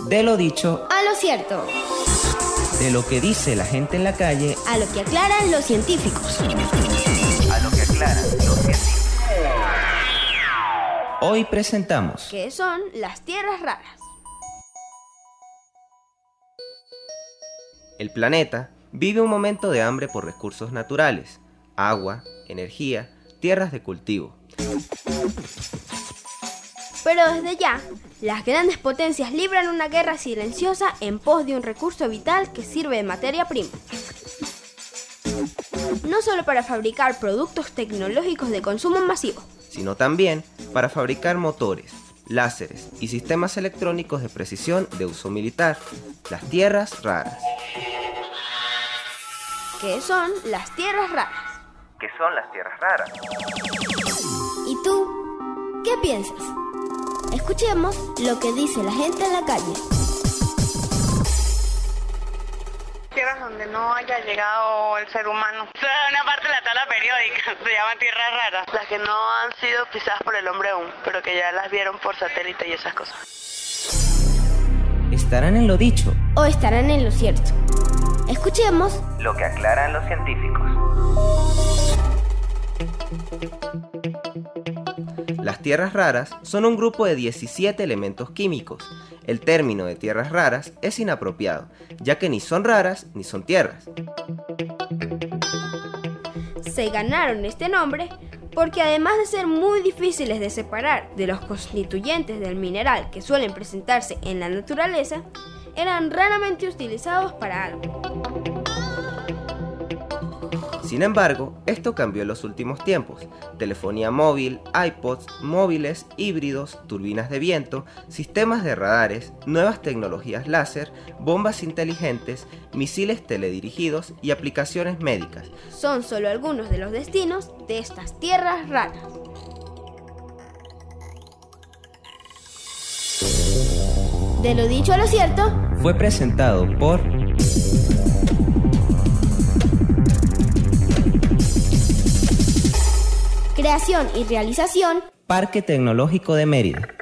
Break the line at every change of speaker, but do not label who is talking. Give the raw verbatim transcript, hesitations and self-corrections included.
De lo dicho
a lo cierto.
De lo que dice la gente en la calle
a lo que aclaran los científicos.
A lo que aclaran los científicos. Hoy presentamos
¿qué son las tierras raras?
El planeta vive un momento de hambre por recursos naturales, agua, energía, tierras de cultivo.
Pero desde ya, las grandes potencias libran una guerra silenciosa en pos de un recurso vital que sirve de materia prima. No solo para fabricar productos tecnológicos de consumo masivo,
sino también para fabricar motores, láseres y sistemas electrónicos de precisión de uso militar, las tierras raras.
¿Qué son las tierras raras?
¿Qué son las tierras raras?
¿Y tú? ¿Qué piensas? Escuchemos lo que dice la gente en la calle.
Tierras donde no haya llegado el ser humano. Eso es una parte de la tabla periódica, se llaman tierras raras. Las que no han sido pisadas por el hombre aún, pero que ya las vieron por satélite y esas cosas.
¿Estarán en lo dicho
o estarán en lo cierto? Escuchemos
lo que aclaran los científicos. Las tierras raras son un grupo de diecisiete elementos químicos. El término de tierras raras es inapropiado, ya que ni son raras ni son tierras.
Se ganaron este nombre porque además de ser muy difíciles de separar de los constituyentes del mineral que suelen presentarse en la naturaleza, eran raramente utilizados para algo.
Sin embargo, esto cambió en los últimos tiempos. Telefonía móvil, iPods, móviles, híbridos, turbinas de viento, sistemas de radares, nuevas tecnologías láser, bombas inteligentes, misiles teledirigidos y aplicaciones médicas.
Son solo algunos de los destinos de estas tierras raras. De lo dicho a lo cierto,
fue presentado por
Creación y realización,
Parque Tecnológico de Mérida.